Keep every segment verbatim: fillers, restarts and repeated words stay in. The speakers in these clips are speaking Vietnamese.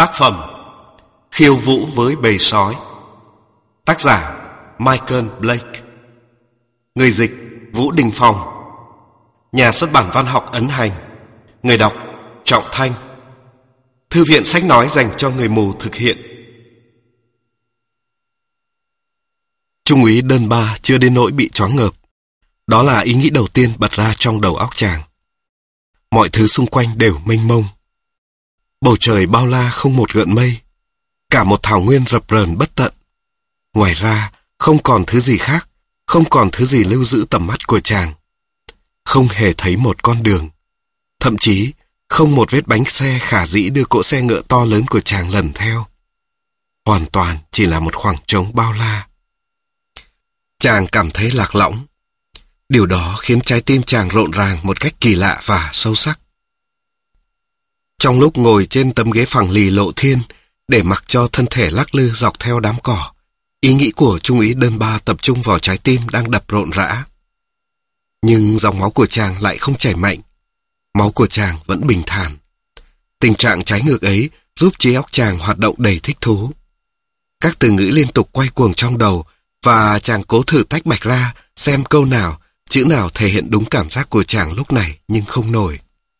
Tác phẩm Khiêu vũ với bầy sói. Tác giả Michael Blake. Người dịch Vũ Đình Phong. Nhà xuất bản Văn học Ấn Hành. Người đọc Trọng Thanh. Thư viện sách nói dành cho người mù thực hiện. Trung úy Đơn Ba chưa đến nỗi bị choáng ngợp. Đó là ý nghĩ đầu tiên bật ra trong đầu óc chàng. Mọi thứ xung quanh đều mênh mông. Bầu trời bao la không một gợn mây. Cả một thảo nguyên rập rờn bất tận. Ngoài ra, không còn thứ gì khác, không còn thứ gì lưu giữ tầm mắt của chàng. Không hề thấy một con đường. Thậm chí, không một vết bánh xe khả dĩ đưa cỗ xe ngựa to lớn của chàng lần theo. Hoàn toàn chỉ là một khoảng trống bao la. Chàng cảm thấy lạc lõng. Điều đó khiến trái tim chàng rộn ràng một cách kỳ lạ và sâu sắc. Trong lúc ngồi trên tấm ghế phẳng lì lộ thiên để mặc cho thân thể lắc lư dọc theo đám cỏ, ý nghĩ của Trung úy Đơn Ba tập trung vào trái tim đang đập rộn rã. Nhưng dòng máu của chàng lại không chảy mạnh. Máu của chàng vẫn bình thản. Tình trạng trái ngược ấy giúp trí óc chàng hoạt động đầy thích thú. Các từ ngữ liên tục quay cuồng trong đầu và chàng cố thử tách bạch ra xem câu nào, chữ nào thể hiện đúng cảm giác của chàng lúc này nhưng không nổi.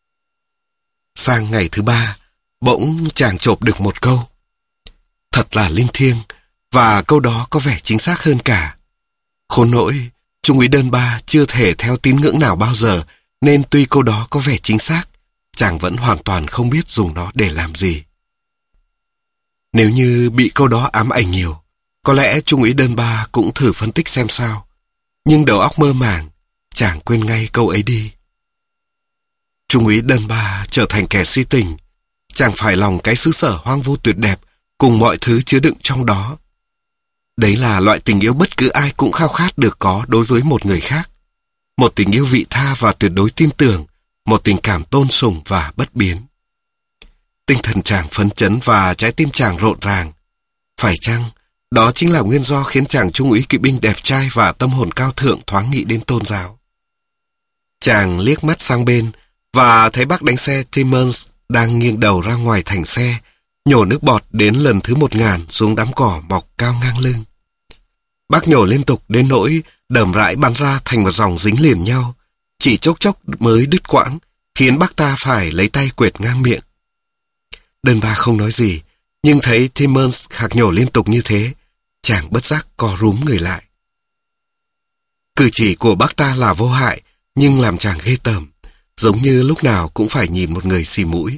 Sang ngày thứ ba, bỗng chàng chộp được một câu. Thật là linh thiêng, và câu đó có vẻ chính xác hơn cả. Khốn nỗi, Trung úy Đơn Ba chưa thể theo tín ngưỡng nào bao giờ, nên tuy câu đó có vẻ chính xác, chàng vẫn hoàn toàn không biết dùng nó để làm gì. Nếu như bị câu đó ám ảnh nhiều, có lẽ Trung úy Đơn Ba cũng thử phân tích xem sao. Nhưng đầu óc mơ màng, chàng quên ngay câu ấy đi. Trung úy Đơn Ba trở thành kẻ si tình. Chàng phải lòng cái xứ sở hoang vu tuyệt đẹp cùng mọi thứ chứa đựng trong đó. Đấy là loại tình yêu bất cứ ai cũng khao khát được có đối với một người khác. Một tình yêu vị tha và tuyệt đối tin tưởng, một tình cảm tôn sùng và bất biến. Tinh thần chàng phấn chấn và trái tim chàng rộn ràng. Phải chăng đó chính là nguyên do khiến chàng trung úy kỵ binh đẹp trai và tâm hồn cao thượng thoáng nghĩ đến tôn giáo? Chàng liếc mắt sang bên và thấy bác đánh xe Timmons đang nghiêng đầu ra ngoài thành xe, nhổ nước bọt đến lần thứ một ngàn xuống đám cỏ mọc cao ngang lưng. Bác nhổ liên tục đến nỗi đờm rãi bắn ra thành một dòng dính liền nhau, chỉ chốc chốc mới đứt quãng, khiến bác ta phải lấy tay quệt ngang miệng. Đơn Ba không nói gì, nhưng thấy Timmons khạc nhổ liên tục như thế, chàng bất giác co rúm người lại. Cử chỉ của bác ta là vô hại, nhưng làm chàng ghê tởm, giống như lúc nào cũng phải nhìn một người xì mũi.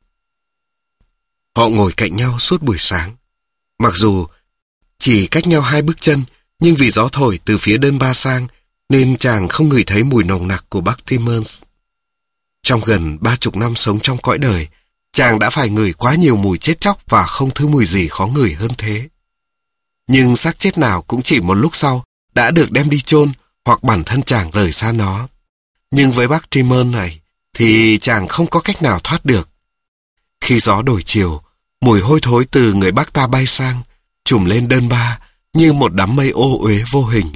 Họ ngồi cạnh nhau suốt buổi sáng. Mặc dù chỉ cách nhau hai bước chân, nhưng vì gió thổi từ phía Đơn Ba sang, nên chàng không ngửi thấy mùi nồng nặc của bác Timmons. Trong gần ba chục năm sống trong cõi đời, chàng đã phải ngửi quá nhiều mùi chết chóc và không thứ mùi gì khó ngửi hơn thế. Nhưng xác chết nào cũng chỉ một lúc sau đã được đem đi chôn hoặc bản thân chàng rời xa nó. Nhưng với bác Timmons này thì chàng không có cách nào thoát được. Khi gió đổi chiều, mùi hôi thối từ người bác ta bay sang, trùm lên Đơn Ba như một đám mây ô uế vô hình.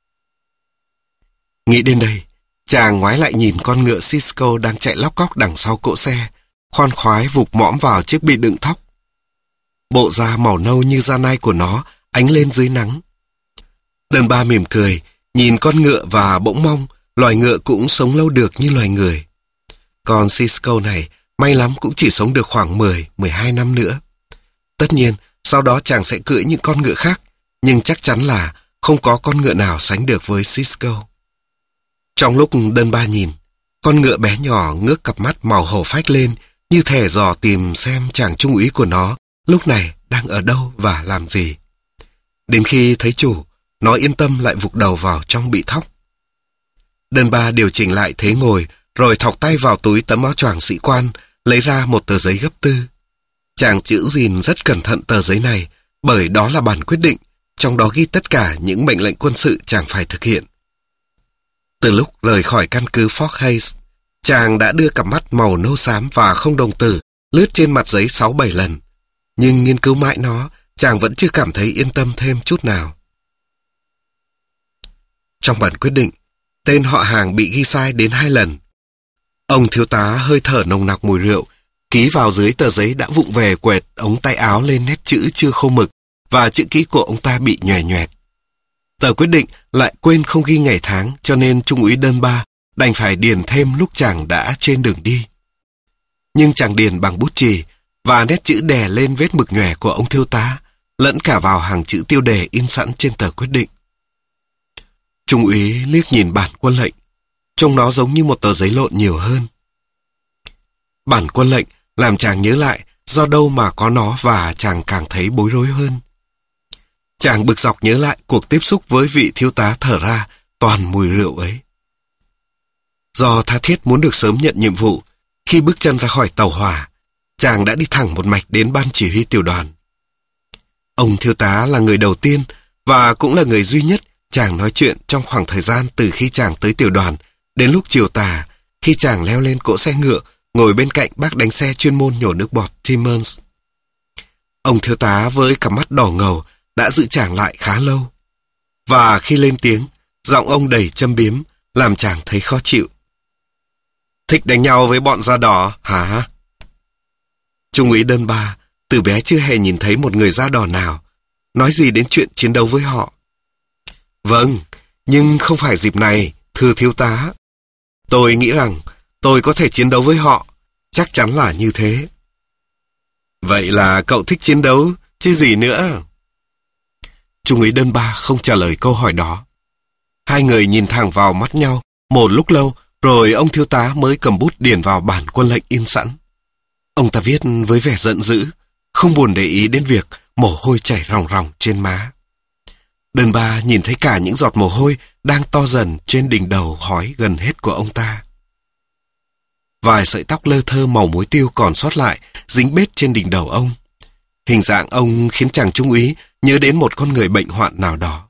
Nghĩ đến đây, chàng ngoái lại nhìn con ngựa Cisco đang chạy lóc cóc đằng sau cỗ xe, khoan khoái vụt mõm vào chiếc bi đựng thóc. Bộ da màu nâu như da nai của nó ánh lên dưới nắng. Đơn Ba mỉm cười, nhìn con ngựa và bỗng mong loài ngựa cũng sống lâu được như loài người. Còn Cisco này may lắm cũng chỉ sống được khoảng mười, mười hai năm nữa. Tất nhiên, sau đó chàng sẽ cưỡi những con ngựa khác, nhưng chắc chắn là không có con ngựa nào sánh được với Cisco. Trong lúc Đơn Ba nhìn, con ngựa bé nhỏ ngước cặp mắt màu hổ phách lên, như thể dò tìm xem chàng trung úy của nó lúc này đang ở đâu và làm gì. Đến khi thấy chủ, nó yên tâm lại vụt đầu vào trong bị thóc. Đơn Ba điều chỉnh lại thế ngồi, rồi thọc tay vào túi tấm áo choàng sĩ quan, lấy ra một tờ giấy gấp tư. Chàng giữ gìn rất cẩn thận tờ giấy này, bởi đó là bản quyết định, trong đó ghi tất cả những mệnh lệnh quân sự chàng phải thực hiện. Từ lúc rời khỏi căn cứ Fort Hays, chàng đã đưa cặp mắt màu nâu xám và không đồng tử lướt trên mặt giấy sáu bảy lần, nhưng nghiên cứu mãi nó, chàng vẫn chưa cảm thấy yên tâm thêm chút nào. Trong bản quyết định, tên họ hàng bị ghi sai đến hai lần. Ông thiếu tá hơi thở nồng nặc mùi rượu, Ký vào dưới tờ giấy đã vụng về quẹt ống tay áo lên nét chữ chưa khô mực và chữ ký của ông ta bị nhòe nhòe. Tờ quyết định lại quên không ghi ngày tháng, cho nên Trung úy Đơn Ba đành phải điền thêm lúc chàng đã trên đường đi. Nhưng chàng điền bằng bút chì và nét chữ đè lên vết mực nhòe của ông thiếu tá, lẫn cả vào hàng chữ tiêu đề in sẵn trên tờ quyết định. Trung úy liếc nhìn bản quân lệnh, trông nó giống như một tờ giấy lộn nhiều hơn. Bản quân lệnh làm chàng nhớ lại do đâu mà có nó và chàng càng thấy bối rối hơn. Chàng bực dọc nhớ lại cuộc tiếp xúc với vị thiếu tá thở ra toàn mùi rượu ấy. Do tha thiết muốn được sớm nhận nhiệm vụ, khi bước chân ra khỏi tàu hỏa, chàng đã đi thẳng một mạch đến ban chỉ huy tiểu đoàn. Ông thiếu tá là người đầu tiên và cũng là người duy nhất chàng nói chuyện trong khoảng thời gian từ khi chàng tới tiểu đoàn đến lúc chiều tà, khi chàng leo lên cỗ xe ngựa ngồi bên cạnh bác đánh xe chuyên môn nhổ nước bọt Timmons. Ông thiếu tá với cặp mắt đỏ ngầu đã giữ chàng lại khá lâu. Và khi lên tiếng, giọng ông đầy châm biếm, làm chàng thấy khó chịu. Thích đánh nhau với bọn da đỏ, hả? Trung úy Đơn Ba từ bé chưa hề nhìn thấy một người da đỏ nào, nói gì đến chuyện chiến đấu với họ. Vâng, nhưng không phải dịp này, thưa thiếu tá. Tôi nghĩ rằng tôi có thể chiến đấu với họ, chắc chắn là như thế. Vậy là cậu thích chiến đấu, chứ gì nữa? Trung úy Đơn Ba không trả lời câu hỏi đó. Hai người nhìn thẳng vào mắt nhau một lúc lâu, rồi ông thiếu tá mới cầm bút điền vào bản quân lệnh in sẵn. Ông ta viết với vẻ giận dữ, không buồn để ý đến việc mồ hôi chảy ròng ròng trên má. Đơn Ba nhìn thấy cả những giọt mồ hôi đang to dần trên đỉnh đầu hói gần hết của ông ta. Vài sợi tóc lơ thơ màu muối tiêu còn sót lại dính bết trên đỉnh đầu ông. Hình dạng ông khiến chàng trung úy nhớ đến một con người bệnh hoạn nào đó.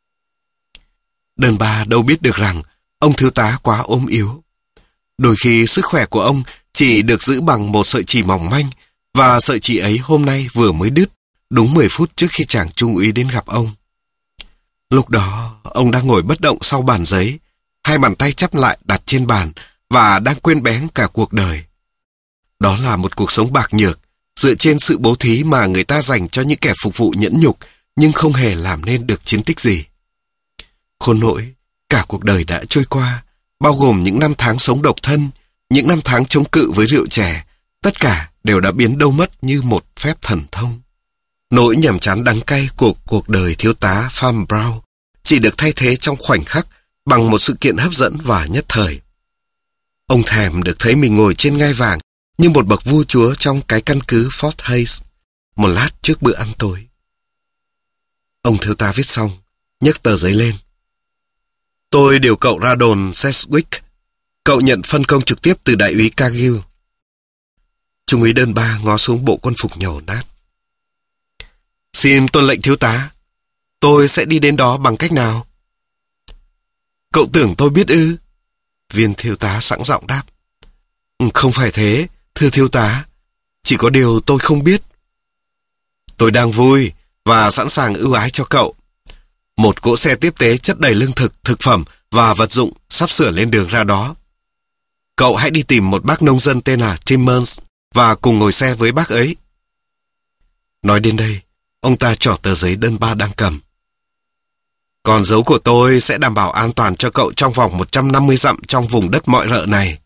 Đơn Ba đâu biết được rằng ông thiếu tá quá ốm yếu. Đôi khi sức khỏe của ông chỉ được giữ bằng một sợi chỉ mỏng manh, và sợi chỉ ấy hôm nay vừa mới đứt, đúng mười phút trước khi chàng trung úy đến gặp ông. Lúc đó, ông đang ngồi bất động sau bàn giấy, hai bàn tay chắp lại đặt trên bàn và đang quên bén cả cuộc đời. Đó là một cuộc sống bạc nhược, dựa trên sự bố thí mà người ta dành cho những kẻ phục vụ nhẫn nhục, nhưng không hề làm nên được chiến tích gì. Khốn nỗi, cả cuộc đời đã trôi qua, bao gồm những năm tháng sống độc thân, những năm tháng chống cự với rượu chè, tất cả đều đã biến đâu mất như một phép thần thông. Nỗi nhàm chán đắng cay của cuộc đời thiếu tá Farm Brown chỉ được thay thế trong khoảnh khắc bằng một sự kiện hấp dẫn và nhất thời. Ông thèm được thấy mình ngồi trên ngai vàng như một bậc vua chúa trong cái căn cứ Fort Hays, một lát trước bữa ăn tối. Ông thiếu tá viết xong, nhấc tờ giấy lên. Tôi điều cậu ra đồn Sedgwick. Cậu nhận phân công trực tiếp từ đại úy Cargill. Trung úy Đơn Ba ngó xuống bộ quân phục nhầu nát. Xin tuân lệnh thiếu tá. Tôi sẽ đi đến đó bằng cách nào? Cậu tưởng tôi biết ư? Viên thiếu tá sẵn giọng đáp. Không phải thế, thưa thiếu tá. Chỉ có điều tôi không biết. Tôi đang vui và sẵn sàng ưu ái cho cậu. Một cỗ xe tiếp tế chất đầy lương thực, thực phẩm và vật dụng sắp sửa lên đường ra đó. Cậu hãy đi tìm một bác nông dân tên là Timmons và cùng ngồi xe với bác ấy. Nói đến đây, ông ta trỏ tờ giấy Đơn Ba đang cầm. Còn dấu của tôi sẽ đảm bảo an toàn cho cậu trong vòng một trăm năm mươi dặm trong vùng đất mọi rợ này.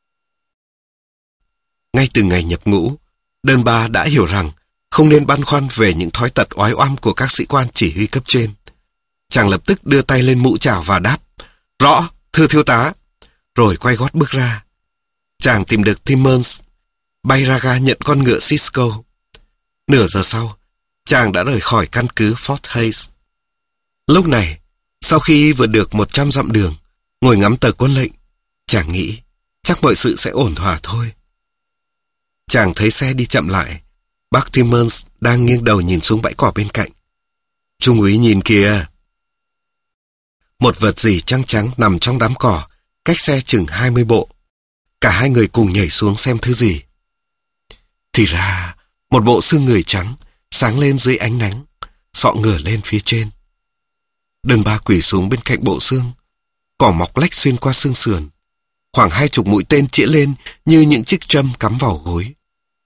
Ngay từ ngày nhập ngũ, Đơn Ba đã hiểu rằng không nên băn khoăn về những thói tật oái oăm của các sĩ quan chỉ huy cấp trên. Chàng lập tức đưa tay lên mũ chào và đáp, rõ, thưa thiếu tá, rồi quay gót bước ra. Chàng tìm được Timmons, bay ra ga nhận con ngựa Cisco. Nửa giờ sau, chàng đã rời khỏi căn cứ Fort Hays. Lúc này, sau khi vượt được một trăm dặm đường, ngồi ngắm tờ quân lệnh, chàng nghĩ chắc mọi sự sẽ ổn thỏa thôi. Chàng thấy xe đi chậm lại. Bác Timmons đang nghiêng đầu nhìn xuống bãi cỏ bên cạnh. Trung úy nhìn kìa. Một vật gì trắng trắng nằm trong đám cỏ, cách xe chừng hai mươi bộ. Cả hai người cùng nhảy xuống xem thứ gì. Thì ra, một bộ xương người trắng, sáng lên dưới ánh nắng, xọ ngửa lên phía trên. Đơn Ba quỳ xuống bên cạnh bộ xương, cỏ mọc lách xuyên qua xương sườn. Khoảng hai chục mũi tên chĩa lên như những chiếc châm cắm vào gối.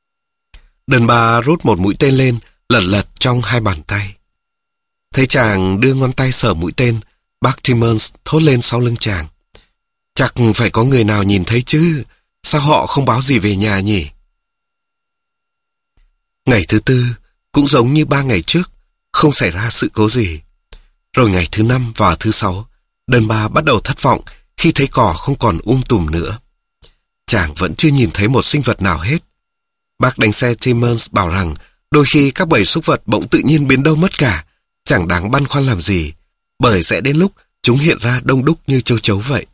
Đơn ba rút một mũi tên lên, lật lật trong hai bàn tay. Thấy chàng đưa ngón tay sờ mũi tên, bác Timmons thốt lên sau lưng chàng. Chắc phải có người nào nhìn thấy chứ, sao họ không báo gì về nhà nhỉ? Ngày thứ tư, cũng giống như ba ngày trước, không xảy ra sự cố gì. Rồi ngày thứ năm và thứ sáu, Đơn ba bắt đầu thất vọng khi thấy cỏ không còn um tùm nữa. Chàng vẫn chưa nhìn thấy một sinh vật nào hết. Bác đánh xe Timmons bảo rằng đôi khi các bầy súc vật bỗng tự nhiên biến đâu mất cả, chẳng đáng băn khoăn làm gì, bởi sẽ đến lúc chúng hiện ra đông đúc như châu chấu vậy.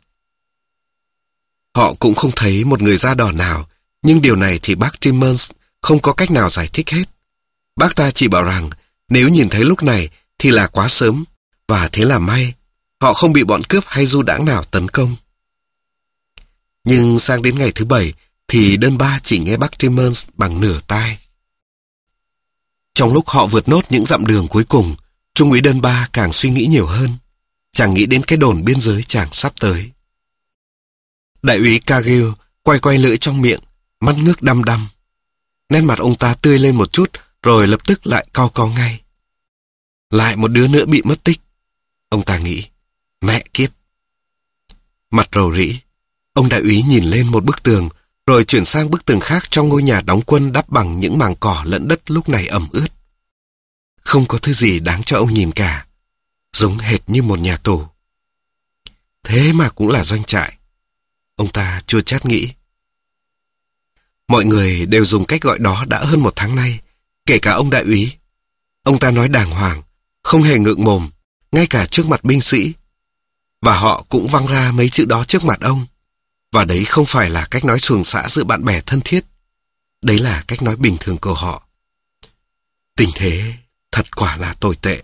Họ cũng không thấy một người da đỏ nào, nhưng điều này thì bác Timmons không có cách nào giải thích hết. Bác ta chỉ bảo rằng nếu nhìn thấy lúc này thì là quá sớm, và thế là may, họ không bị bọn cướp hay du đãng nào tấn công. Nhưng sang đến ngày thứ bảy thì Đơn ba chỉ nghe bác Timmons bằng nửa tai. Trong lúc họ vượt nốt những dặm đường cuối cùng, Trung úy Đơn ba càng suy nghĩ nhiều hơn. Chàng nghĩ đến cái đồn biên giới chàng sắp tới. Đại úy Cargill quay quay lưỡi trong miệng, mắt ngước đăm đăm. Nét mặt ông ta tươi lên một chút, rồi lập tức lại cau có ngay. Lại một đứa nữa bị mất tích. Ông ta nghĩ, mẹ kiếp. Mặt rầu rĩ, ông đại úy nhìn lên một bức tường, rồi chuyển sang bức tường khác trong ngôi nhà đóng quân đắp bằng những mảng cỏ lẫn đất lúc này ẩm ướt. Không có thứ gì đáng cho ông nhìn cả, giống hệt như một nhà tù. Thế mà cũng là doanh trại. Ông ta chua chát nghĩ. Mọi người đều dùng cách gọi đó đã hơn một tháng nay, kể cả ông đại úy. Ông ta nói đàng hoàng, không hề ngượng mồm, ngay cả trước mặt binh sĩ. Và họ cũng văng ra mấy chữ đó trước mặt ông. Và đấy không phải là cách nói xuồng xã giữa bạn bè thân thiết. Đấy là cách nói bình thường của họ. Tình thế thật quả là tồi tệ.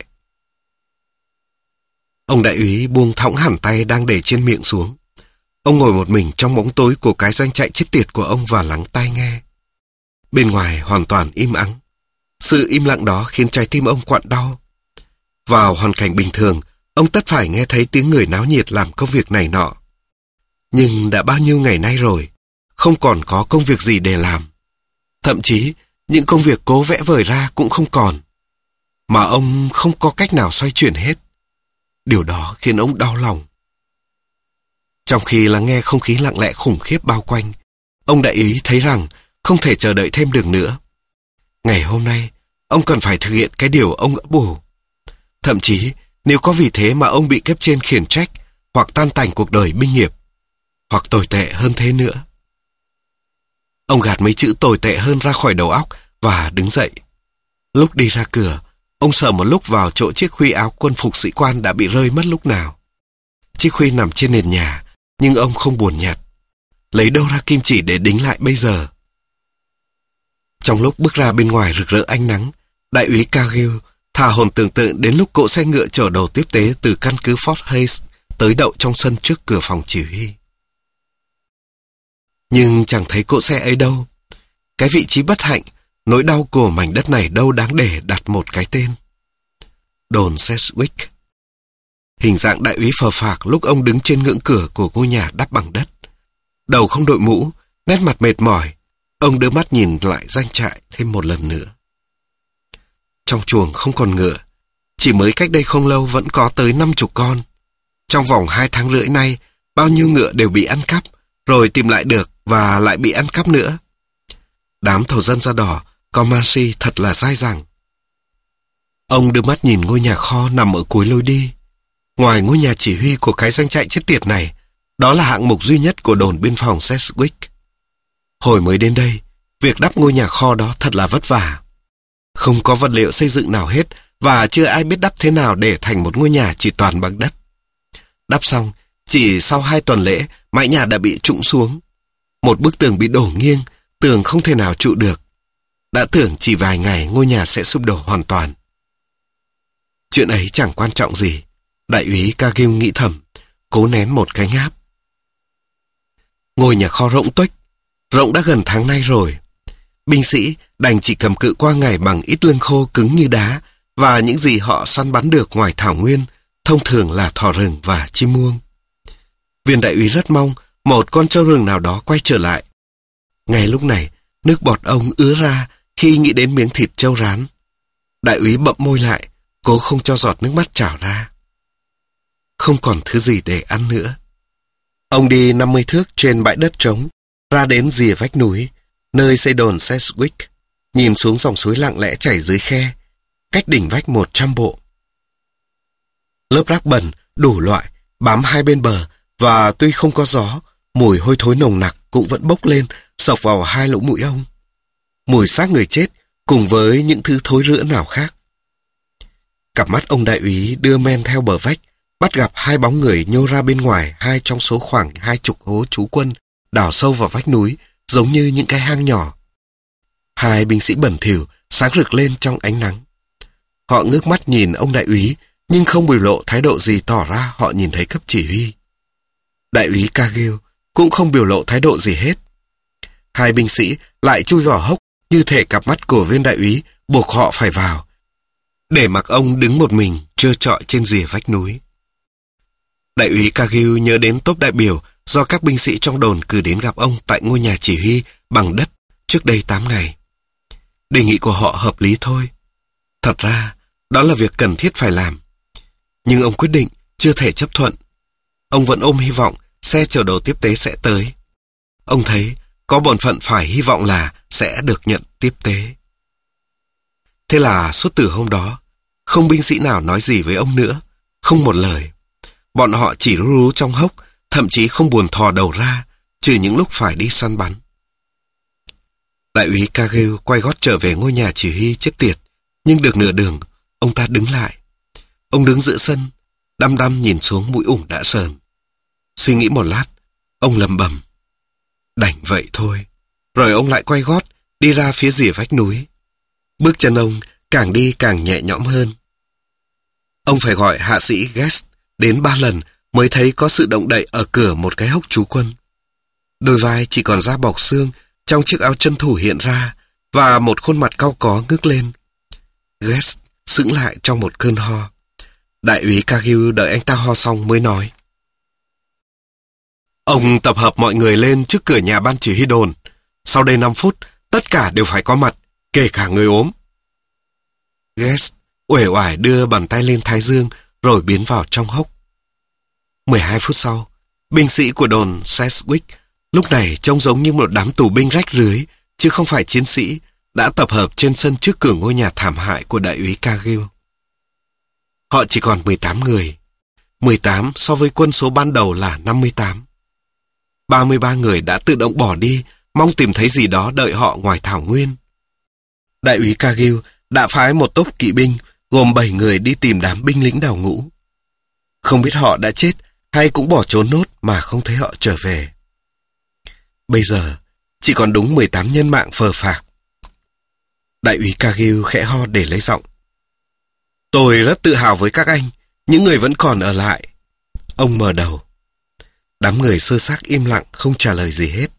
Ông đại úy buông thõng hẳn tay đang để trên miệng xuống. Ông ngồi một mình trong bóng tối của cái doanh trại chết tiệt của ông và lắng tai nghe. Bên ngoài hoàn toàn im ắng. Sự im lặng đó khiến trái tim ông quặn đau. Vào hoàn cảnh bình thường, ông tất phải nghe thấy tiếng người náo nhiệt làm công việc này nọ. Nhưng đã bao nhiêu ngày nay rồi, không còn có công việc gì để làm. Thậm chí, những công việc cố vẽ vời ra cũng không còn. Mà ông không có cách nào xoay chuyển hết. Điều đó khiến ông đau lòng. Trong khi lắng nghe không khí lặng lẽ khủng khiếp bao quanh, ông đại úy thấy rằng không thể chờ đợi thêm được nữa. Ngày hôm nay, ông cần phải thực hiện cái điều ông ấp ủ. Thậm chí, nếu có vì thế mà ông bị cấp trên khiển trách hoặc tan tành cuộc đời binh nghiệp, hoặc tồi tệ hơn thế nữa. Ông gạt mấy chữ tồi tệ hơn ra khỏi đầu óc và đứng dậy. Lúc đi ra cửa, ông sờ một lúc vào chỗ chiếc khuy áo quân phục sĩ quan đã bị rơi mất lúc nào. Chiếc khuy nằm trên nền nhà, nhưng ông không buồn nhặt. Lấy đâu ra kim chỉ để đính lại bây giờ? Trong lúc bước ra bên ngoài rực rỡ ánh nắng, đại úy Cargill thả hồn tưởng tượng đến lúc cỗ xe ngựa chở đồ tiếp tế từ căn cứ Fort Hays tới đậu trong sân trước cửa phòng chỉ huy. Nhưng chẳng thấy cỗ xe ấy đâu. Cái vị trí bất hạnh, nỗi đau của mảnh đất này đâu đáng để đặt một cái tên. Đồn Sedgwick. Hình dạng đại úy phờ phạc lúc ông đứng trên ngưỡng cửa của ngôi nhà đắp bằng đất. Đầu không đội mũ, nét mặt mệt mỏi. Ông đưa mắt nhìn lại doanh trại thêm một lần nữa. Trong chuồng không còn ngựa. Chỉ mới cách đây không lâu vẫn có tới năm chục con. Trong vòng hai tháng rưỡi nay, bao nhiêu ngựa đều bị ăn cắp, rồi tìm lại được và lại bị ăn cắp nữa. Đám thổ dân da đỏ, Comanche thật là dai dẳng. Ông đưa mắt nhìn ngôi nhà kho nằm ở cuối lối đi. Ngoài ngôi nhà chỉ huy của cái doanh trại chết tiệt này, đó là hạng mục duy nhất của đồn biên phòng Sedgwick. Hồi mới đến đây, việc đắp ngôi nhà kho đó thật là vất vả. Không có vật liệu xây dựng nào hết và chưa ai biết đắp thế nào để thành một ngôi nhà chỉ toàn bằng đất. Đắp xong, chỉ sau hai tuần lễ, mái nhà đã bị trũng xuống. Một bức tường bị đổ nghiêng, tường không thể nào trụ được. Đã tưởng chỉ vài ngày ngôi nhà sẽ sụp đổ hoàn toàn. Chuyện ấy chẳng quan trọng gì, đại úy Cargill nghĩ thầm, cố nén một cái ngáp. Ngôi nhà kho rỗng tuếch, rỗng đã gần tháng nay rồi. Binh sĩ đành chỉ cầm cự qua ngày bằng ít lương khô cứng như đá và những gì họ săn bắn được ngoài thảo nguyên, thông thường là thỏ rừng và chim muông. Viên đại úy rất mong một con trâu rừng nào đó quay trở lại. Ngay lúc này, nước bọt ông ứa ra khi nghĩ đến miếng thịt trâu rán. Đại úy bậm môi lại, cố không cho giọt nước mắt trào ra. Không còn thứ gì để ăn nữa. Ông đi năm mươi thước trên bãi đất trống, ra đến rìa vách núi, nơi xây đồn Sedgwick, nhìn xuống dòng suối lặng lẽ chảy dưới khe, cách đỉnh vách một trăm bộ. Lớp rác bẩn, đủ loại, bám hai bên bờ, và tuy không có gió, mùi hôi thối nồng nặc cũng vẫn bốc lên, xộc vào hai lỗ mũi ông. Mùi xác người chết, cùng với những thứ thối rữa nào khác. Cặp mắt ông đại úy đưa men theo bờ vách, bắt gặp hai bóng người nhô ra bên ngoài hai trong số khoảng hai chục hố trú quân, đào sâu vào vách núi, giống như những cái hang nhỏ. Hai binh sĩ bẩn thỉu, sáng rực lên trong ánh nắng. Họ ngước mắt nhìn ông đại úy, nhưng không biểu lộ thái độ gì tỏ ra họ nhìn thấy cấp chỉ huy. Đại úy Cargill cũng không biểu lộ thái độ gì hết. Hai binh sĩ lại chui vào hốc, như thể cặp mắt của viên đại úy buộc họ phải vào, để mặc ông đứng một mình trơ trọi trên rìa vách núi. Đại úy Cargill nhớ đến tốp đại biểu do các binh sĩ trong đồn cử đến gặp ông tại ngôi nhà chỉ huy bằng đất trước đây tám ngày. Đề nghị của họ hợp lý thôi. Thật ra, đó là việc cần thiết phải làm. Nhưng ông quyết định chưa thể chấp thuận. Ông vẫn ôm hy vọng xe chở đồ tiếp tế sẽ tới. Ông thấy có bổn phận phải hy vọng là sẽ được nhận tiếp tế. Thế là suốt từ hôm đó, không binh sĩ nào nói gì với ông nữa, không một lời. Bọn họ chỉ rú rú trong hốc, thậm chí không buồn thò đầu ra, trừ những lúc phải đi săn bắn. Đại úy Cargill quay gót trở về ngôi nhà chỉ huy chết tiệt, nhưng được nửa đường, ông ta đứng lại. Ông đứng giữa sân, đăm đăm nhìn xuống mũi ủng đã sờn. Suy nghĩ một lát, ông lầm bầm. Đành vậy thôi. Rồi ông lại quay gót, đi ra phía rìa vách núi. Bước chân ông càng đi càng nhẹ nhõm hơn. Ông phải gọi hạ sĩ Guest đến ba lần mới thấy có sự động đậy ở cửa một cái hốc trú quân. Đôi vai chỉ còn da bọc xương trong chiếc áo chân thủ hiện ra, và một khuôn mặt cau có ngước lên. Guest sững lại trong một cơn ho. Đại úy Cargill đợi anh ta ho xong mới nói. Ông tập hợp mọi người lên trước cửa nhà ban chỉ huy đồn. Sau đây năm phút, tất cả đều phải có mặt, kể cả người ốm. Guest uể oải đưa bàn tay lên thái dương rồi biến vào trong hốc. mười hai phút sau, binh sĩ của đồn Sedgwick lúc này trông giống như một đám tù binh rách rưới, chứ không phải chiến sĩ, đã tập hợp trên sân trước cửa ngôi nhà thảm hại của đại úy Cargill. Họ chỉ còn mười tám người. mười tám so với quân số ban đầu là năm mươi tám. ba mươi ba người đã tự động bỏ đi, mong tìm thấy gì đó đợi họ ngoài thảo nguyên. Đại úy Cargill đã phái một tốp kỵ binh gồm bảy người đi tìm đám binh lính đào ngũ. Không biết họ đã chết hay cũng bỏ trốn nốt mà không thấy họ trở về. Bây giờ chỉ còn đúng mười tám nhân mạng phờ phạc. Đại úy Cargill khẽ ho để lấy giọng. Tôi rất tự hào với các anh, những người vẫn còn ở lại. Ông mở đầu. Đám người sơ xác im lặng không trả lời gì hết.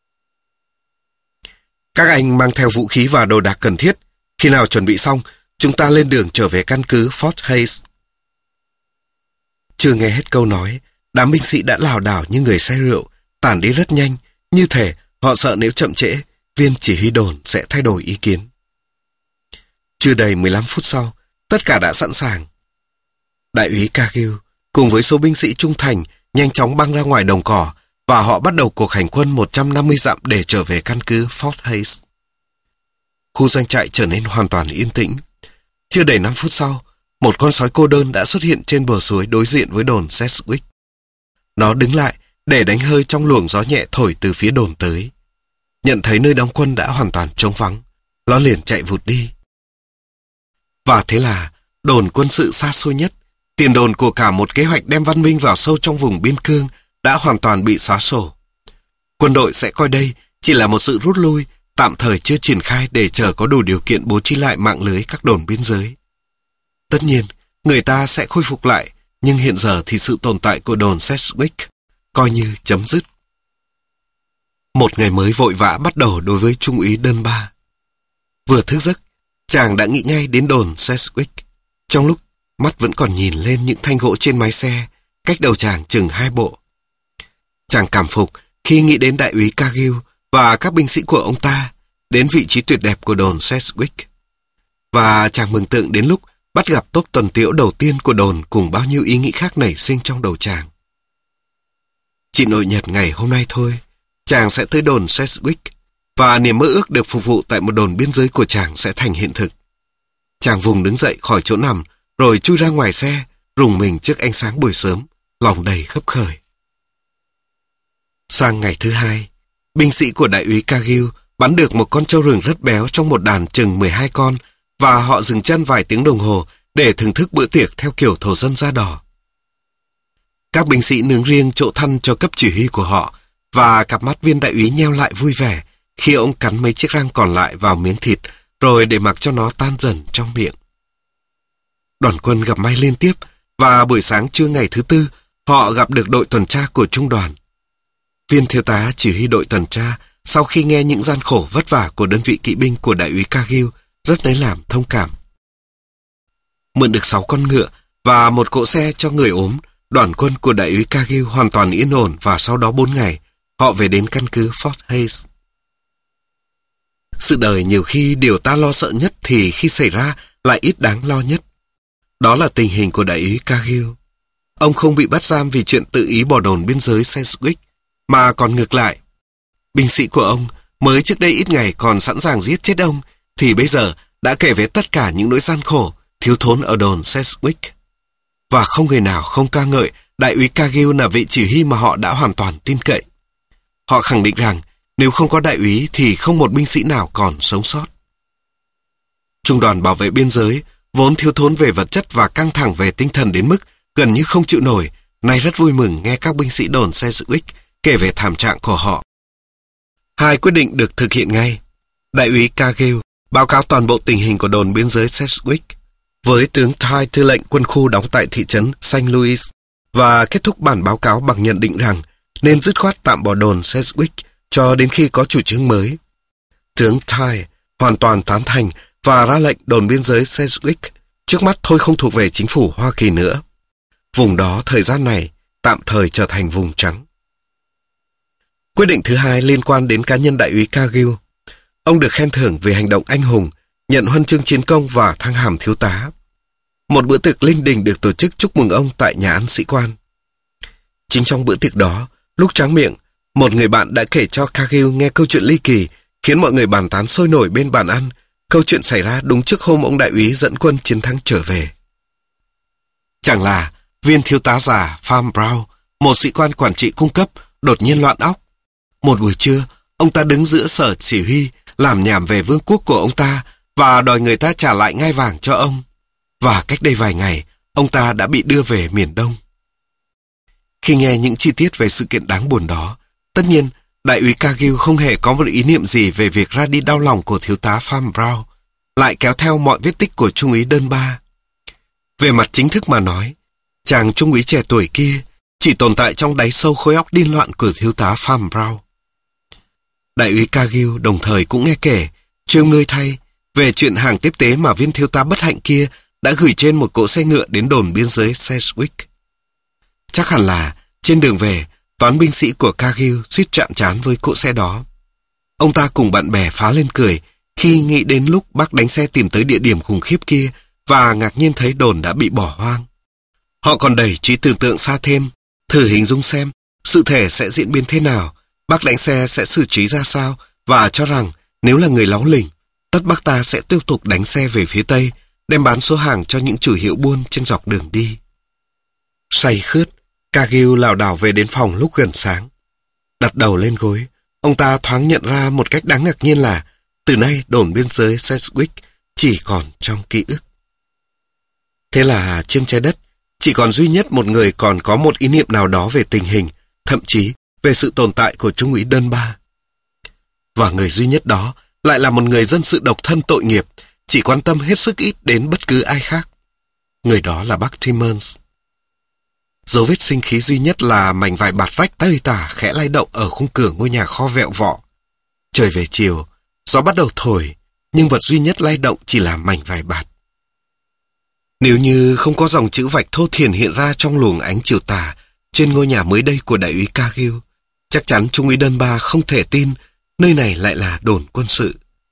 Các anh mang theo vũ khí và đồ đạc cần thiết. Khi nào chuẩn bị xong, chúng ta lên đường trở về căn cứ Fort Hayes. Chưa nghe hết câu nói, đám binh sĩ đã lảo đảo như người say rượu, tản đi rất nhanh, như thể họ sợ nếu chậm trễ, viên chỉ huy đồn sẽ thay đổi ý kiến. Chưa đầy mười lăm phút sau, tất cả đã sẵn sàng. Đại úy Cargill cùng với số binh sĩ trung thành nhanh chóng băng ra ngoài đồng cỏ, và họ bắt đầu cuộc hành quân một trăm năm mươi dặm để trở về căn cứ Fort Hayes. Khu doanh trại trở nên hoàn toàn yên tĩnh. Chưa đầy năm phút sau, một con sói cô đơn đã xuất hiện trên bờ suối đối diện với đồn Sedgwick. Nó đứng lại để đánh hơi trong luồng gió nhẹ thổi từ phía đồn tới. Nhận thấy nơi đóng quân đã hoàn toàn trống vắng, nó liền chạy vụt đi. Và thế là đồn quân sự xa xôi nhất, tiền đồn của cả một kế hoạch đem văn minh vào sâu trong vùng biên cương, đã hoàn toàn bị xóa sổ. Quân đội sẽ coi đây chỉ là một sự rút lui tạm thời chưa triển khai để chờ có đủ điều kiện bố trí lại mạng lưới các đồn biên giới. Tất nhiên, người ta sẽ khôi phục lại, nhưng hiện giờ thì sự tồn tại của đồn Sedgwick coi như chấm dứt. Một ngày mới vội vã bắt đầu đối với Trung úy Đơn Ba. Vừa thức giấc, chàng đã nghĩ ngay đến đồn Sedgwick. Trong lúc mắt vẫn còn nhìn lên những thanh gỗ trên mái xe, cách đầu chàng chừng hai bộ. Chàng cảm phục khi nghĩ đến đại úy Cargill và các binh sĩ của ông ta, đến vị trí tuyệt đẹp của đồn Sedgwick. Và chàng mừng tượng đến lúc bắt gặp tốp tuần tiễu đầu tiên của đồn cùng bao nhiêu ý nghĩ khác nảy sinh trong đầu chàng. Chỉ nội nhật ngày hôm nay thôi, chàng sẽ tới đồn Sedgwick, và niềm mơ ước được phục vụ tại một đồn biên giới của chàng sẽ thành hiện thực. Chàng vùng đứng dậy khỏi chỗ nằm, rồi chui ra ngoài xe, rùng mình trước ánh sáng buổi sớm, lòng đầy khấp khởi. Sang ngày thứ hai, binh sĩ của đại úy Cargill bắn được một con trâu rừng rất béo trong một đàn chừng mười hai con, và họ dừng chân vài tiếng đồng hồ để thưởng thức bữa tiệc theo kiểu thổ dân da đỏ. Các binh sĩ nướng riêng chỗ thăn cho cấp chỉ huy của họ, và cặp mắt viên đại úy nheo lại vui vẻ khi ông cắn mấy chiếc răng còn lại vào miếng thịt, rồi để mặc cho nó tan dần trong miệng. Đoàn quân gặp may liên tiếp, và buổi sáng trưa ngày thứ tư, họ gặp được đội tuần tra của trung đoàn. Viên thiếu tá chỉ huy đội tuần tra, sau khi nghe những gian khổ vất vả của đơn vị kỵ binh của đại úy Cargill, rất lấy làm thông cảm. Mượn được sáu con ngựa và một cỗ xe cho người ốm, đoàn quân của đại úy Cargill hoàn toàn yên ổn, và sau đó bốn ngày, họ về đến căn cứ Fort Hays. Sự đời nhiều khi điều ta lo sợ nhất thì khi xảy ra lại ít đáng lo nhất. Đó là tình hình của đại úy Cargill. Ông không bị bắt giam vì chuyện tự ý bỏ đồn biên giới Sedgwick, mà còn ngược lại. Binh sĩ của ông mới trước đây ít ngày còn sẵn sàng giết chết ông, thì bây giờ đã kể về tất cả những nỗi gian khổ, thiếu thốn ở đồn Sedgwick. Và không người nào không ca ngợi đại úy Cargill là vị chỉ huy mà họ đã hoàn toàn tin cậy. Họ khẳng định rằng nếu không có đại úy thì không một binh sĩ nào còn sống sót. Trung đoàn bảo vệ biên giới vốn thiếu thốn về vật chất và căng thẳng về tinh thần đến mức gần như không chịu nổi, nay rất vui mừng nghe các binh sĩ đồn Sedgwick kể về thảm trạng của họ. Hai quyết định được thực hiện ngay. Đại úy Cargill báo cáo toàn bộ tình hình của đồn biên giới Sedgwick với tướng Ty, tư lệnh quân khu đóng tại thị trấn Saint Louis, và kết thúc bản báo cáo bằng nhận định rằng nên dứt khoát tạm bỏ đồn Sedgwick cho đến khi có chủ trương mới. Tướng Ty hoàn toàn tán thành và ra lệnh đồn biên giới Sedgwick trước mắt thôi không thuộc về chính phủ Hoa Kỳ nữa. Vùng đó thời gian này tạm thời trở thành vùng trắng. Quyết định thứ hai liên quan đến cá nhân đại úy Cargill. Ông được khen thưởng về hành động anh hùng, nhận huân chương chiến công và thăng hàm thiếu tá. Một bữa tiệc linh đình được tổ chức chúc mừng ông tại nhà ăn sĩ quan. Chính trong bữa tiệc đó, lúc tráng miệng, một người bạn đã kể cho Cargill nghe câu chuyện ly kỳ, khiến mọi người bàn tán sôi nổi bên bàn ăn. Câu chuyện xảy ra đúng trước hôm ông đại úy dẫn quân chiến thắng trở về. Chẳng là viên thiếu tá già Farm Brown, một sĩ quan quản trị cung cấp, đột nhiên loạn óc. Một buổi trưa, ông ta đứng giữa sở chỉ huy, làm nhảm về vương quốc của ông ta và đòi người ta trả lại ngai vàng cho ông. Và cách đây vài ngày, ông ta đã bị đưa về miền Đông. Khi nghe những chi tiết về sự kiện đáng buồn đó, tất nhiên, đại úy Cargill không hề có một ý niệm gì về việc ra đi đau lòng của thiếu tá Farm Brown, lại kéo theo mọi vết tích của trung úy đơn ba. Về mặt chính thức mà nói, chàng trung úy trẻ tuổi kia chỉ tồn tại trong đáy sâu khối óc điên loạn của thiếu tá Farm Brown. Đại úy Cargill đồng thời cũng nghe kể, trêu ngươi thay, về chuyện hàng tiếp tế mà viên thiếu tá bất hạnh kia đã gửi trên một cỗ xe ngựa đến đồn biên giới Sedgwick. Chắc hẳn là trên đường về, toán binh sĩ của Cargill suýt chạm trán với cỗ xe đó. Ông ta cùng bạn bè phá lên cười khi nghĩ đến lúc bác đánh xe tìm tới địa điểm khủng khiếp kia và ngạc nhiên thấy đồn đã bị bỏ hoang. Họ còn đẩy trí tưởng tượng xa thêm, thử hình dung xem sự thể sẽ diễn biến thế nào, bác đánh xe sẽ xử trí ra sao, và cho rằng nếu là người láu lỉnh, tất bác ta sẽ tiếp tục đánh xe về phía Tây, đem bán số hàng cho những chủ hiệu buôn trên dọc đường đi. Say khướt, Cargill lảo đảo về đến phòng lúc gần sáng. Đặt đầu lên gối, ông ta thoáng nhận ra một cách đáng ngạc nhiên là từ nay đồn biên giới Sedgwick chỉ còn trong ký ức. Thế là trên trái đất, chỉ còn duy nhất một người còn có một ý niệm nào đó về tình hình, thậm chí về sự tồn tại của trung úy đơn ba. Và người duy nhất đó lại là một người dân sự độc thân tội nghiệp, chỉ quan tâm hết sức ít đến bất cứ ai khác. Người đó là bác Timmons. Dấu vết sinh khí duy nhất là mảnh vải bạt rách tơi tả khẽ lay động ở khung cửa ngôi nhà kho vẹo vọ. Trời về chiều, gió bắt đầu thổi, nhưng vật duy nhất lay động chỉ là mảnh vải bạt. Nếu như không có dòng chữ vạch thô thiển hiện ra trong luồng ánh chiều tà trên ngôi nhà mới đây của đại úy Cargill, chắc chắn trung úy đơn ba không thể tin nơi này lại là đồn quân sự.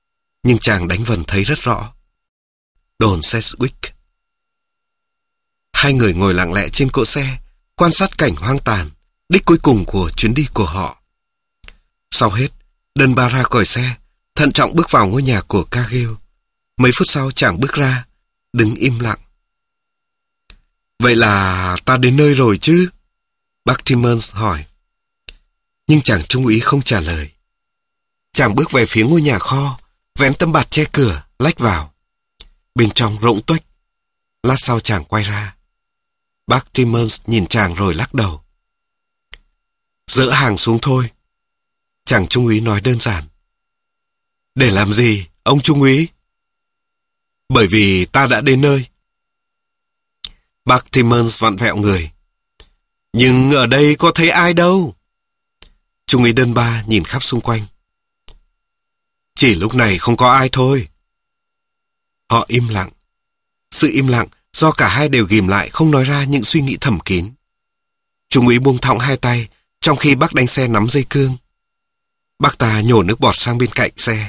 nhưng chàng đánh vần thấy rất rõ. Đồn Sedgwick. Hai người ngồi lặng lẽ trên cỗ xe, quan sát cảnh hoang tàn, đích cuối cùng của chuyến đi của họ. Sau hết, Dunbar ra khỏi xe, thận trọng bước vào ngôi nhà của Cargill. Mấy phút sau chàng bước ra, đứng im lặng. Vậy là ta đến nơi rồi chứ? Bác Timmons hỏi. Nhưng chàng trung úy không trả lời. Chàng bước về phía ngôi nhà kho, vén tấm bạt che cửa, lách vào. Bên trong rỗng tuếch. Lát sau chàng quay ra. Bác Timmons nhìn chàng rồi lắc đầu. Dỡ hàng xuống thôi. Chàng trung úy nói đơn giản. Để làm gì, ông trung úy? Bởi vì ta đã đến nơi. Bác Timmons vặn vẹo người. Nhưng ở đây có thấy ai đâu. Trung úy Dunbar nhìn khắp xung quanh. Chỉ lúc này không có ai thôi. Họ im lặng. Sự im lặng do cả hai đều ghìm lại không nói ra những suy nghĩ thầm kín. Trung úy buông thõng hai tay trong khi bác đánh xe nắm dây cương. Bác ta nhổ nước bọt sang bên cạnh xe.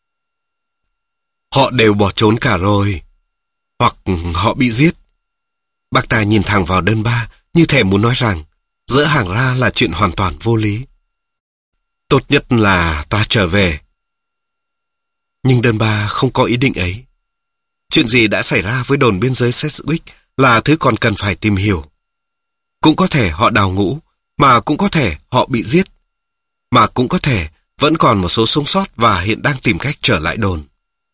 Họ đều bỏ trốn cả rồi. Hoặc họ bị giết. Bác ta nhìn thẳng vào Dunbar như thể muốn nói rằng dỡ hàng ra là chuyện hoàn toàn vô lý. Tốt nhất là ta trở về. Nhưng Dunbar không có ý định ấy. Chuyện gì đã xảy ra với đồn biên giới Sedgwick là thứ còn cần phải tìm hiểu. Cũng có thể họ đào ngũ, mà cũng có thể họ bị giết, mà cũng có thể vẫn còn một số sống sót và hiện đang tìm cách trở lại đồn.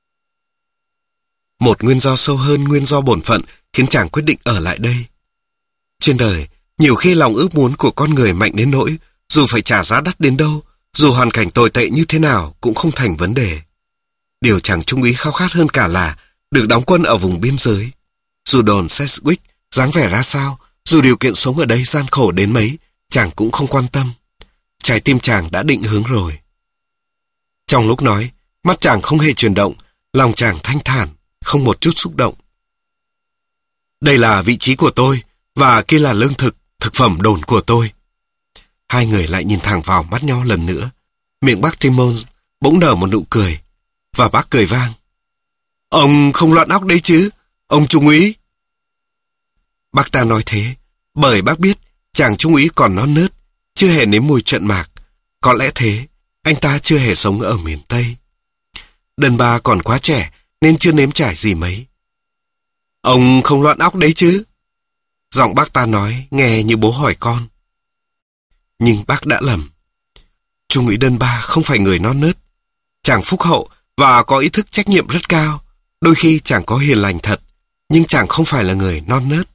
Một nguyên do sâu hơn nguyên do bổn phận khiến chàng quyết định ở lại đây. Trên đời, nhiều khi lòng ước muốn của con người mạnh đến nỗi dù phải trả giá đắt đến đâu, dù hoàn cảnh tồi tệ như thế nào cũng không thành vấn đề. Điều chàng trung úy khao khát hơn cả là được đóng quân ở vùng biên giới. Dù đồn Sedgwick dáng vẻ ra sao, dù điều kiện sống ở đây gian khổ đến mấy, chàng cũng không quan tâm. Trái tim chàng đã định hướng rồi. Trong lúc nói, mắt chàng không hề chuyển động, lòng chàng thanh thản, không một chút xúc động. Đây là vị trí của tôi, và kia là lương thực, thực phẩm đồn của tôi. Hai người lại nhìn thẳng vào mắt nhau lần nữa. Miệng bác Timmons bỗng nở một nụ cười, và bác cười vang. Ông không loạn óc đấy chứ, ông trung úy. Bác ta nói thế, bởi bác biết chàng trung úy còn non nớt, chưa hề nếm mùi trận mạc. Có lẽ thế, anh ta chưa hề sống ở miền Tây. Dunbar còn quá trẻ nên chưa nếm trải gì mấy. Ông không loạn óc đấy chứ? Giọng bác ta nói nghe như bố hỏi con. Nhưng bác đã lầm. Trung úy Dunbar không phải người non nớt. Chàng phúc hậu và có ý thức trách nhiệm rất cao. Đôi khi chàng có hiền lành thật, nhưng chàng không phải là người non nớt.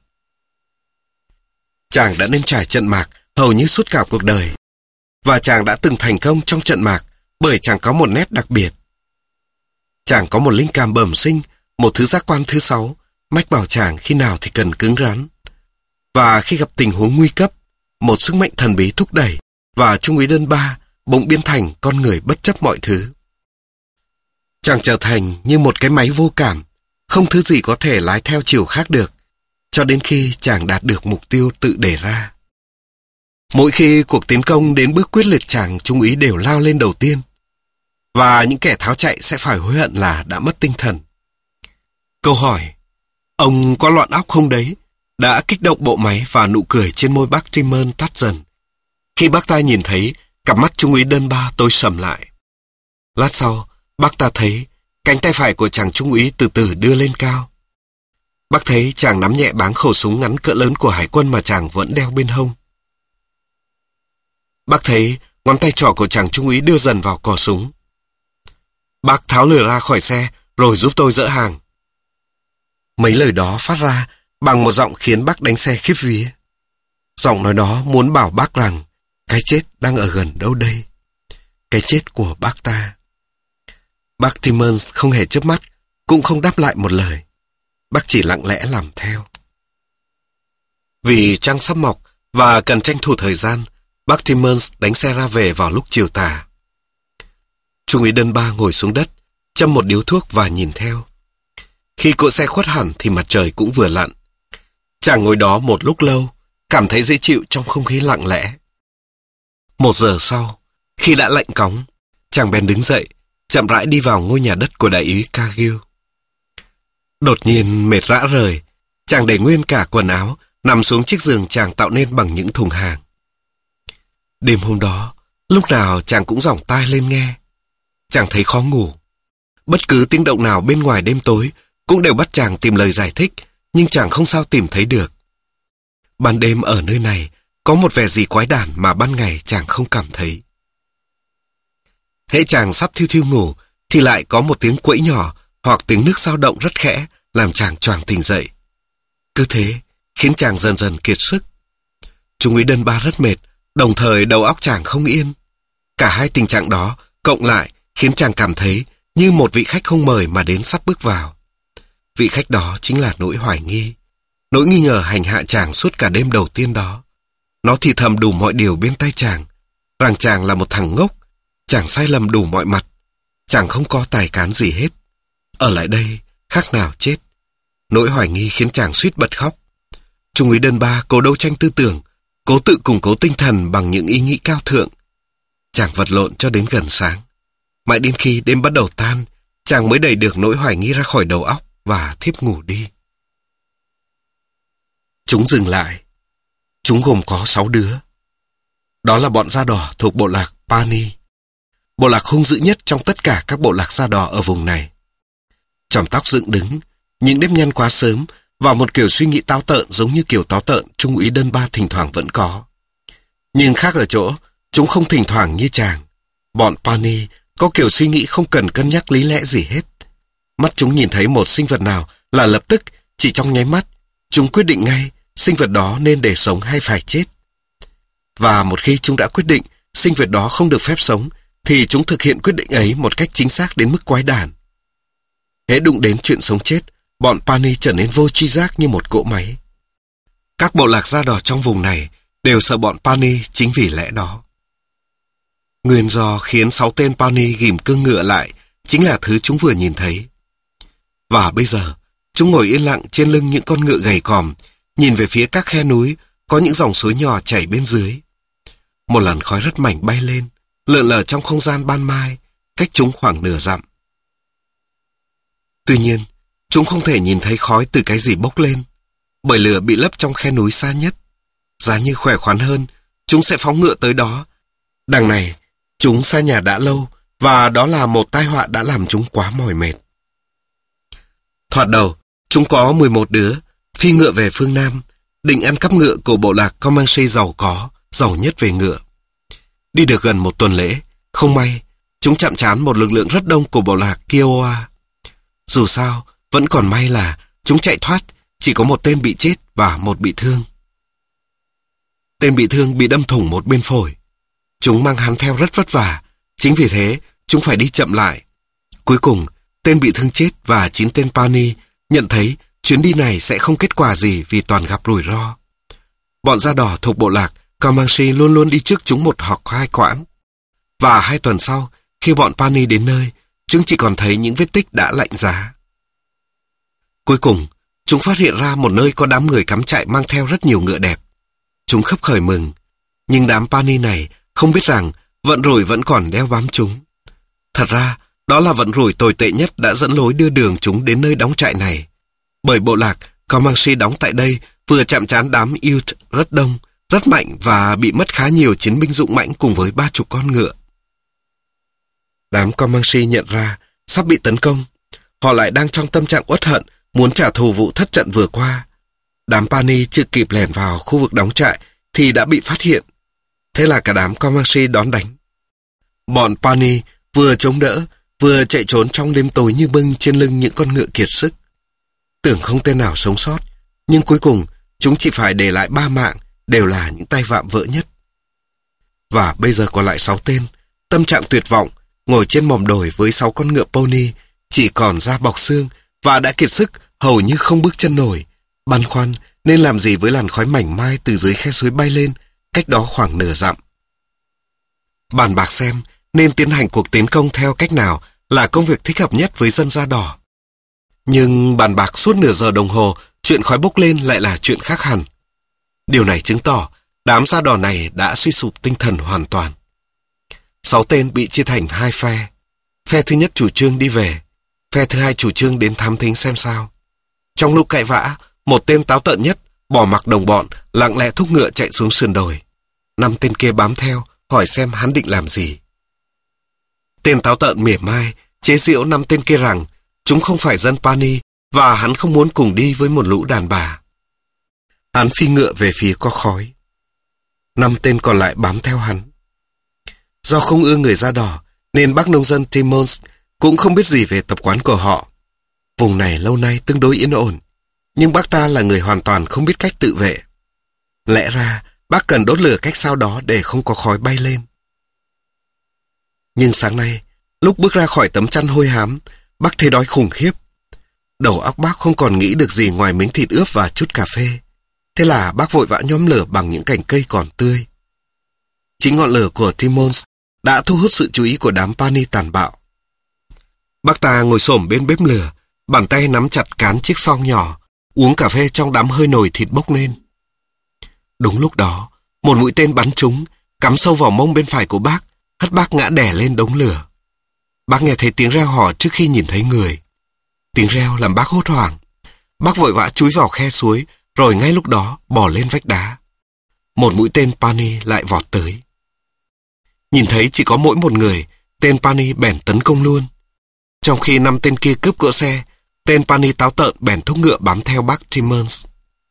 Chàng đã nếm trải trận mạc hầu như suốt cả cuộc đời. Và chàng đã từng thành công trong trận mạc bởi chàng có một nét đặc biệt. Chàng có một linh cảm bẩm sinh, một thứ giác quan thứ sáu, mách bảo chàng khi nào thì cần cứng rắn. Và khi gặp tình huống nguy cấp, một sức mạnh thần bí thúc đẩy, và Trung úy Dunbar bỗng biến thành con người bất chấp mọi thứ. Chàng trở thành như một cái máy vô cảm, không thứ gì có thể lái theo chiều khác được, cho đến khi chàng đạt được mục tiêu tự đề ra. Mỗi khi cuộc tiến công đến bước quyết liệt, chàng trung úy đều lao lên đầu tiên, và những kẻ tháo chạy sẽ phải hối hận là đã mất tinh thần. Câu hỏi, ông có loạn óc không đấy, đã kích động bộ máy và nụ cười trên môi bác Timmons tắt dần. Khi bác ta nhìn thấy, cặp mắt trung úy Dunbar tối sầm lại. Lát sau, bác ta thấy cánh tay phải của chàng trung úy từ từ đưa lên cao. Bác thấy chàng nắm nhẹ báng khẩu súng ngắn cỡ lớn của hải quân mà chàng vẫn đeo bên hông. Bác thấy ngón tay trỏ của chàng trung úy đưa dần vào cò súng. Bác tháo lửa ra khỏi xe rồi giúp tôi dỡ hàng. Mấy lời đó phát ra bằng một giọng khiến bác đánh xe khiếp vía. Giọng nói đó muốn bảo bác rằng cái chết đang ở gần đâu đây. Cái chết của bác ta. Bác Timmons không hề chớp mắt, cũng không đáp lại một lời. Bác chỉ lặng lẽ làm theo. Vì trăng sắp mọc và cần tranh thủ thời gian, bác Timmons đánh xe ra về vào lúc chiều tà. Trung úy Dunbar ngồi xuống đất, châm một điếu thuốc và nhìn theo. Khi cỗ xe khuất hẳn thì mặt trời cũng vừa lặn. Chàng ngồi đó một lúc lâu, cảm thấy dễ chịu trong không khí lặng lẽ. Một giờ sau, khi đã lạnh cóng, chàng bèn đứng dậy, chậm rãi đi vào ngôi nhà đất của đại úy Cargill. Đột nhiên mệt rã rời, chàng để nguyên cả quần áo, nằm xuống chiếc giường chàng tạo nên bằng những thùng hàng. Đêm hôm đó, lúc nào chàng cũng giỏng tai lên nghe. Chàng thấy khó ngủ. Bất cứ tiếng động nào bên ngoài đêm tối cũng đều bắt chàng tìm lời giải thích, nhưng chàng không sao tìm thấy được. Ban đêm ở nơi này có một vẻ gì quái đản mà ban ngày chàng không cảm thấy. Hễ chàng sắp thiu thiu ngủ thì lại có một tiếng quẫy nhỏ hoặc tiếng nước dao động rất khẽ làm chàng choàng tỉnh dậy. Cứ thế khiến chàng dần dần kiệt sức. Trung úy Dunbar rất mệt, đồng thời đầu óc chàng không yên. Cả hai tình trạng đó cộng lại khiến chàng cảm thấy như một vị khách không mời mà đến sắp bước vào. Vị khách đó chính là nỗi hoài nghi. Nỗi nghi ngờ hành hạ chàng suốt cả đêm đầu tiên đó. Nó thì thầm đủ mọi điều bên tay chàng, rằng chàng là một thằng ngốc, chàng sai lầm đủ mọi mặt, chàng không có tài cán gì hết. Ở lại đây khác nào chết. Nỗi hoài nghi khiến chàng suýt bật khóc. Trung úy Dunbar cố đấu tranh tư tưởng, cố tự củng cố tinh thần bằng những ý nghĩ cao thượng. Chàng vật lộn cho đến gần sáng. Mãi đến khi đêm bắt đầu tan, chàng mới đẩy được nỗi hoài nghi ra khỏi đầu óc và thiếp ngủ đi. Chúng dừng lại. Chúng gồm có sáu đứa. Đó là bọn da đỏ thuộc bộ lạc Pawnee, bộ lạc hung dữ nhất trong tất cả các bộ lạc da đỏ ở vùng này. Chòm tóc dựng đứng, những nếp nhăn quá sớm và một kiểu suy nghĩ táo tợn giống như kiểu táo tợn Trung úy Dunbar thỉnh thoảng vẫn có. Nhưng khác ở chỗ, chúng không thỉnh thoảng như chàng. Bọn Pawnee có kiểu suy nghĩ không cần cân nhắc lý lẽ gì hết. Mắt chúng nhìn thấy một sinh vật nào là lập tức, chỉ trong nháy mắt, chúng quyết định ngay sinh vật đó nên để sống hay phải chết. Và một khi chúng đã quyết định sinh vật đó không được phép sống, thì chúng thực hiện quyết định ấy một cách chính xác đến mức quái đản. Hễ đụng đến chuyện sống chết, bọn Pawnee trở nên vô tri giác như một cỗ máy. Các bộ lạc da đỏ trong vùng này đều sợ bọn Pawnee chính vì lẽ đó. Nguyên do khiến sáu tên Pawnee ghìm cương ngựa lại chính là thứ chúng vừa nhìn thấy. Và bây giờ, chúng ngồi yên lặng trên lưng những con ngựa gầy còm, nhìn về phía các khe núi có những dòng suối nhỏ chảy bên dưới. Một làn khói rất mảnh bay lên, lượn lờ trong không gian ban mai, cách chúng khoảng nửa dặm. Tuy nhiên, chúng không thể nhìn thấy khói từ cái gì bốc lên, bởi lửa bị lấp trong khe núi xa nhất. Giá như khỏe khoắn hơn, chúng sẽ phóng ngựa tới đó. Đằng này, chúng xa nhà đã lâu, và đó là một tai họa đã làm chúng quá mỏi mệt. Thoạt đầu, chúng có mười một đứa, phi ngựa về phương Nam, định ăn cắp ngựa của bộ lạc Comanche giàu có, giàu nhất về ngựa. Đi được gần một tuần lễ, không may, chúng chạm trán một lực lượng rất đông của bộ lạc Kiowa. Dù sao, vẫn còn may là chúng chạy thoát, chỉ có một tên bị chết và một bị thương. Tên bị thương bị đâm thủng một bên phổi. Chúng mang hắn theo rất vất vả, chính vì thế chúng phải đi chậm lại. Cuối cùng, tên bị thương chết và chín tên Pawnee nhận thấy chuyến đi này sẽ không kết quả gì vì toàn gặp rủi ro. Bọn da đỏ thuộc bộ lạc Comanche luôn luôn đi trước chúng một hoặc hai quãng. Và hai tuần sau, khi bọn Pawnee đến nơi, chúng chỉ còn thấy những vết tích đã lạnh giá. Cuối cùng, chúng phát hiện ra một nơi có đám người cắm trại mang theo rất nhiều ngựa đẹp. Chúng khấp khởi mừng, nhưng đám Pawnee này không biết rằng vận rủi vẫn còn đeo bám chúng. Thật ra, đó là vận rủi tồi tệ nhất đã dẫn lối đưa đường chúng đến nơi đóng trại này. Bởi bộ lạc Comanche đóng tại đây vừa chạm trán đám Ute rất đông, rất mạnh và bị mất khá nhiều chiến binh dũng mãnh cùng với ba chục con ngựa. Đám Comanche nhận ra sắp bị tấn công. Họ lại đang trong tâm trạng uất hận, muốn trả thù vụ thất trận vừa qua. Đám Pawnee chưa kịp lẻn vào khu vực đóng trại thì đã bị phát hiện. Thế là cả đám Comanche đón đánh. Bọn Pawnee vừa chống đỡ, vừa chạy trốn trong đêm tối như bưng trên lưng những con ngựa kiệt sức. Tưởng không tên nào sống sót, nhưng cuối cùng chúng chỉ phải để lại ba mạng, đều là những tay vạm vỡ nhất. Và bây giờ còn lại sáu tên, tâm trạng tuyệt vọng, ngồi trên mỏm đồi với sáu con ngựa pony, chỉ còn da bọc xương và đã kiệt sức, hầu như không bước chân nổi, băn khoăn nên làm gì với làn khói mảnh mai từ dưới khe suối bay lên, cách đó khoảng nửa dặm. Bàn bạc xem nên tiến hành cuộc tiến công theo cách nào là công việc thích hợp nhất với dân da đỏ. Nhưng bàn bạc suốt nửa giờ đồng hồ, chuyện khói bốc lên lại là chuyện khác hẳn. Điều này chứng tỏ đám da đỏ này đã suy sụp tinh thần hoàn toàn. Sáu tên bị chia thành hai phe. Phe thứ nhất chủ trương đi về, phe thứ hai chủ trương đến thám thính xem sao. Trong lúc cãi vã, một tên táo tợn nhất bỏ mặc đồng bọn, lặng lẽ thúc ngựa chạy xuống sườn đồi. Năm tên kia bám theo, hỏi xem hắn định làm gì. Tên táo tợn mỉa mai, chế giễu năm tên kia rằng chúng không phải dân Pani và hắn không muốn cùng đi với một lũ đàn bà. Hắn phi ngựa về phía có khói. Năm tên còn lại bám theo hắn. Do không ưa người da đỏ, nên bác nông dân Timmons cũng không biết gì về tập quán của họ. Vùng này lâu nay tương đối yên ổn, nhưng bác ta là người hoàn toàn không biết cách tự vệ. Lẽ ra, bác cần đốt lửa cách sao đó để không có khói bay lên. Nhưng sáng nay, lúc bước ra khỏi tấm chăn hôi hám, bác thấy đói khủng khiếp. Đầu óc bác không còn nghĩ được gì ngoài miếng thịt ướp và chút cà phê. Thế là bác vội vã nhóm lửa bằng những cành cây còn tươi. Chính ngọn lửa của Timmons đã thu hút sự chú ý của đám Pani tàn bạo. Bác ta ngồi xổm bên bếp lửa, bàn tay nắm chặt cán chiếc xoong nhỏ, uống cà phê trong đám hơi nồi thịt bốc lên. Đúng lúc đó, một mũi tên bắn trúng, cắm sâu vào mông bên phải của bác, hất bác ngã đè lên đống lửa. Bác nghe thấy tiếng reo hò trước khi nhìn thấy người. Tiếng reo làm bác hốt hoảng. Bác vội vã chúi vào khe suối, rồi ngay lúc đó bò lên vách đá. Một mũi tên Pani lại vọt tới. Nhìn thấy chỉ có mỗi một người, tên Pani bèn tấn công luôn. Trong khi năm tên kia cướp cỗ xe, tên Pani táo tợn bèn thúc ngựa bám theo bác Timmons.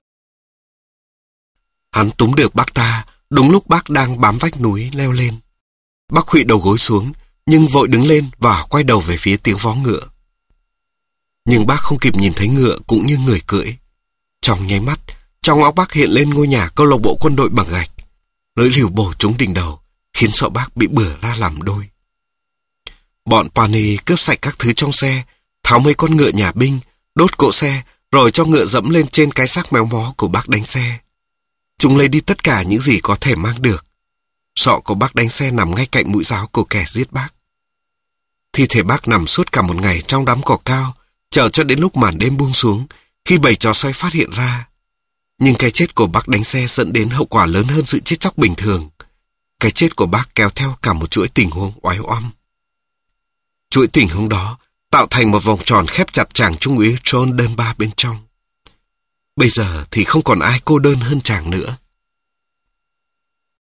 Hắn túm được bác ta đúng lúc bác đang bám vách núi leo lên. Bác khuỵu đầu gối xuống, nhưng vội đứng lên và quay đầu về phía tiếng vó ngựa. Nhưng bác không kịp nhìn thấy ngựa cũng như người cưỡi. Trong nháy mắt, trong óc bác hiện lên ngôi nhà câu lạc bộ quân đội bằng gạch. Lưỡi rìu bổ trúng đỉnh đầu, khiến sọ bác bị bửa ra làm đôi. Bọn Pani cướp sạch các thứ trong xe, tháo mấy con ngựa nhà binh, đốt cỗ xe, rồi cho ngựa dẫm lên trên cái xác méo mó của bác đánh xe. Chúng lấy đi tất cả những gì có thể mang được. Sọ của bác đánh xe nằm ngay cạnh mũi giáo của kẻ giết bác. Thi thể bác nằm suốt cả một ngày trong đám cỏ cao, chờ cho đến lúc màn đêm buông xuống, khi bầy chó sói phát hiện ra. Nhưng cái chết của bác đánh xe dẫn đến hậu quả lớn hơn sự chết chóc bình thường. Cái chết của bác kéo theo cả một chuỗi tình huống oái oăm. Chuỗi tình huống đó tạo thành một vòng tròn khép chặt chàng trung úy John Dunbar bên trong. Bây giờ thì không còn ai cô đơn hơn chàng nữa.